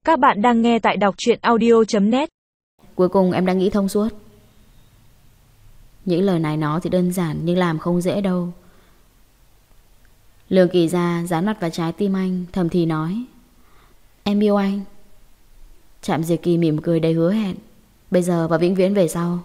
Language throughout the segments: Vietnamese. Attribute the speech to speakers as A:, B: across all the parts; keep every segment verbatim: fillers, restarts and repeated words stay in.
A: Các bạn đang nghe tại đọc truyện audio chấm net.
B: Cuối cùng em đã nghĩ thông suốt. Những lời này nó thì đơn giản nhưng làm không dễ đâu. Lương Kỳ Gia dán mặt vào trái tim anh, thầm thì nói: Em yêu anh. Trạm Diệt Kỳ mỉm cười đầy hứa hẹn: Bây giờ và vĩnh viễn về sau.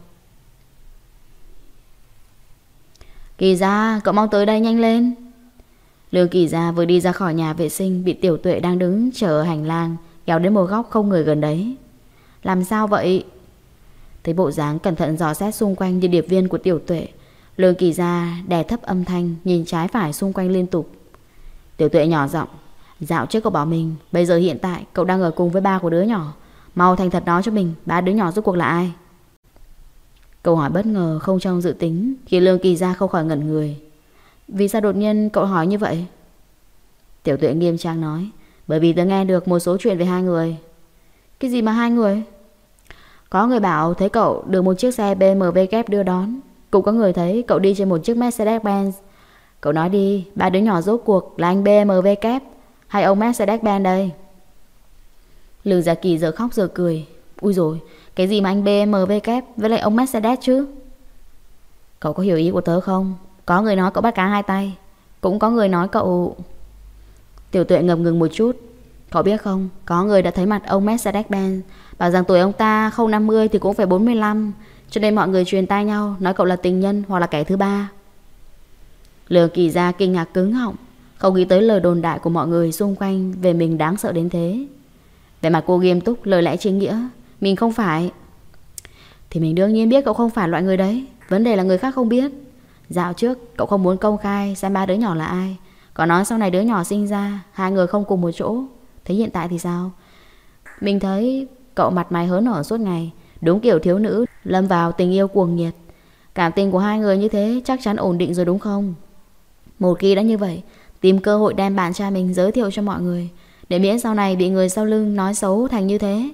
B: Kỳ Gia, cậu mau tới đây nhanh lên. Lương Kỳ Gia vừa đi ra khỏi nhà vệ sinh, bị Tiểu Tuệ đang đứng chờ ở hành lang kéo đến một góc không người gần đấy. Làm sao vậy? Thấy bộ dáng cẩn thận dò xét xung quanh như điệp viên của Tiểu Tuệ, Lương Kỳ Gia đè thấp âm thanh, nhìn trái phải xung quanh liên tục. Tiểu Tuệ nhỏ giọng: Dạo trước cậu bảo mình, bây giờ hiện tại cậu đang ở cùng với ba của đứa nhỏ. Mau thành thật nói cho mình, ba đứa nhỏ rốt cuộc là ai? Câu hỏi bất ngờ không trong dự tính khiến Lương Kỳ Gia không khỏi ngẩn người. Vì sao đột nhiên cậu hỏi như vậy? Tiểu Tuệ nghiêm trang nói: Bởi vì tớ nghe được một số chuyện về hai người. Cái gì mà hai người? Có người bảo thấy cậu được một chiếc xe bê em vê kép đưa đón. Cũng có người thấy cậu đi trên một chiếc Mercedes-Benz. Cậu nói đi, ba đứa nhỏ rốt cuộc là anh bê em vê kép hay ông Mercedes-Benz đây? Lương Gia Kỳ giờ khóc giờ cười. Ui dồi, cái gì mà anh bê em vê kép với lại ông Mercedes chứ? Cậu có hiểu ý của tớ không? Có người nói cậu bắt cá hai tay, cũng có người nói cậu... Tiểu Tuệ ngập ngừng một chút. Cậu biết không, có người đã thấy mặt ông Mercedes-Benz, bảo rằng tuổi ông ta không năm mươi thì cũng phải bốn mươi lăm. Cho nên mọi người truyền tai nhau, nói cậu là tình nhân hoặc là kẻ thứ ba. Lương Kỳ Gia kinh ngạc cứng họng, không nghĩ tới lời đồn đại của mọi người xung quanh về mình đáng sợ đến thế. Vẻ mặt cô nghiêm túc, lời lẽ chính nghĩa: Mình không phải. Thì mình đương nhiên biết cậu không phải loại người đấy. Vấn đề là người khác không biết. Dạo trước cậu không muốn công khai xem ba đứa nhỏ là ai, còn nói sau này đứa nhỏ sinh ra hai người không cùng một chỗ. Thế hiện tại thì sao? Mình thấy cậu mặt mày hớn hở suốt ngày, đúng kiểu thiếu nữ lâm vào tình yêu cuồng nhiệt. Cảm tình của hai người như thế chắc chắn ổn định rồi đúng không? Một khi đã như vậy, tìm cơ hội đem bạn trai mình giới thiệu cho mọi người, để miễn sau này bị người sau lưng nói xấu thành như thế.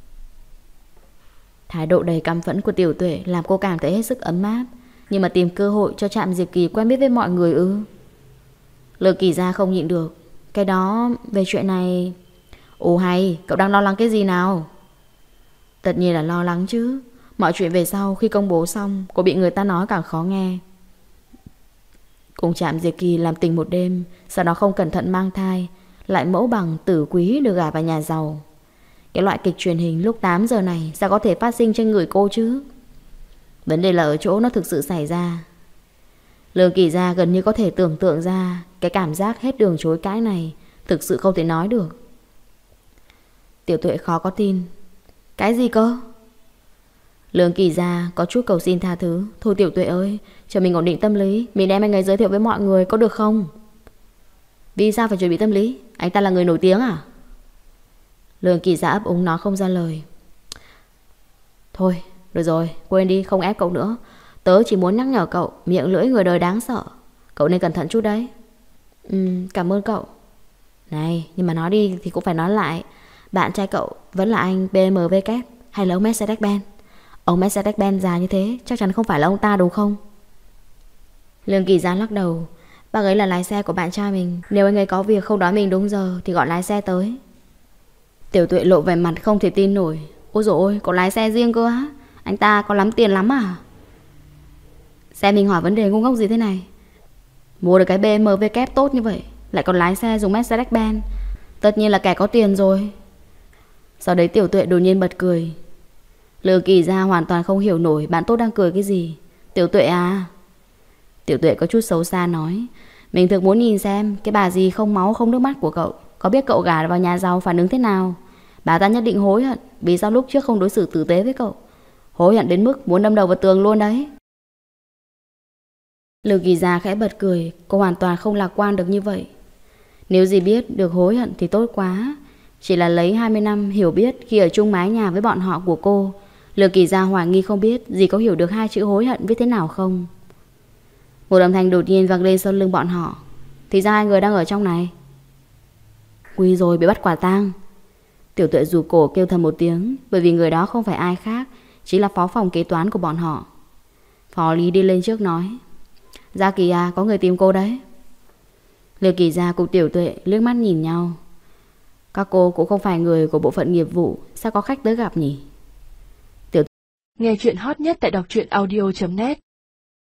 B: Thái độ đầy căm phẫn của Tiểu Tuệ làm cô cảm thấy hết sức ấm áp. Nhưng mà tìm cơ hội cho Trạm Diệt Kỳ quen biết với mọi người ư? Lương Kỳ Gia không nhịn được. Cái đó, về chuyện này... Ồ hay, cậu đang lo lắng cái gì nào? Tất nhiên là lo lắng chứ. Mọi chuyện về sau khi công bố xong, cô bị người ta nói càng khó nghe. Cùng Trạm Diệt Kỳ làm tình một đêm, sau đó không cẩn thận mang thai, lại mẫu bằng tử quý được gả vào nhà giàu. Cái loại kịch truyền hình lúc tám giờ này sao có thể phát sinh trên người cô chứ? Vấn đề là ở chỗ nó thực sự xảy ra. Lương Kỳ Gia gần như có thể tưởng tượng ra cái cảm giác hết đường chối cãi này thực sự không thể nói được. Tiểu Tuệ khó có tin. Cái gì cơ? Lương Kỳ Gia có chút cầu xin tha thứ. Thôi Tiểu Tuệ ơi, chờ mình ổn định tâm lý, mình đem anh ấy giới thiệu với mọi người có được không? Vì sao phải chuẩn bị tâm lý? Anh ta là người nổi tiếng à? Lương Kỳ Gia ấp úng nói không ra lời. Thôi, được rồi, quên đi, không ép cậu nữa. Tớ chỉ muốn nhắc nhở cậu, miệng lưỡi người đời đáng sợ. Cậu nên cẩn thận chút đấy. Ừ, cảm ơn cậu. Này, nhưng mà nói đi thì cũng phải nói lại. Bạn trai cậu vẫn là anh bê em vê kép hay là ông Mercedes-Benz? Ông Mercedes-Benz già như thế chắc chắn không phải là ông ta đúng không? Lương Kỳ Gia lắc đầu. Bác ấy là lái xe của bạn trai mình. Nếu anh ấy có việc không đón mình đúng giờ thì gọi lái xe tới. Tiểu Tuệ lộ vẻ mặt không thể tin nổi. Ôi dồi ôi, có lái xe riêng cơ á? Anh ta có lắm tiền lắm à? Xem mình hỏi vấn đề ngu ngốc gì thế này. Mua được cái bê em vê kép tốt như vậy, lại còn lái xe dùng Mercedes-Benz, tất nhiên là kẻ có tiền rồi. Sau đấy Tiểu Tuệ đột nhiên bật cười. Lương Kỳ Gia hoàn toàn không hiểu nổi bạn tốt đang cười cái gì. Tiểu Tuệ à? Tiểu Tuệ có chút xấu xa nói: Mình thực muốn nhìn xem cái bà gì không máu không nước mắt của cậu có biết cậu gả vào nhà giàu phản ứng thế nào. Bà ta nhất định hối hận vì sao lúc trước không đối xử tử tế với cậu. Hối hận đến mức muốn đâm đầu vào tường luôn đấy. Lương Kỳ Gia khẽ bật cười. Cô hoàn toàn không lạc quan được như vậy. Nếu gì biết được hối hận thì tốt quá. Chỉ là lấy hai mươi năm hiểu biết khi ở chung mái nhà với bọn họ của cô, Lương Kỳ Gia hoài nghi không biết dì có hiểu được hai chữ hối hận viết thế nào không. Một âm thanh đột nhiên vang lên sau lưng bọn họ. Thì ra hai người đang ở trong này. Nguy rồi, bị bắt quả tang. Tiểu Tuệ rụt cổ kêu thầm một tiếng, bởi vì người đó không phải ai khác, chính là phó phòng kế toán của bọn họ. Phó Lý đi lên trước nói: Gia Kỳ à, có người tìm cô đấy. Lương Kỳ Gia cùng Tiểu Tuệ liếc mắt nhìn nhau. Các cô cũng không phải người của bộ phận nghiệp vụ, sao có khách tới gặp nhỉ?
A: Nghe chuyện hot nhất tại đọc truyện audio chấm net.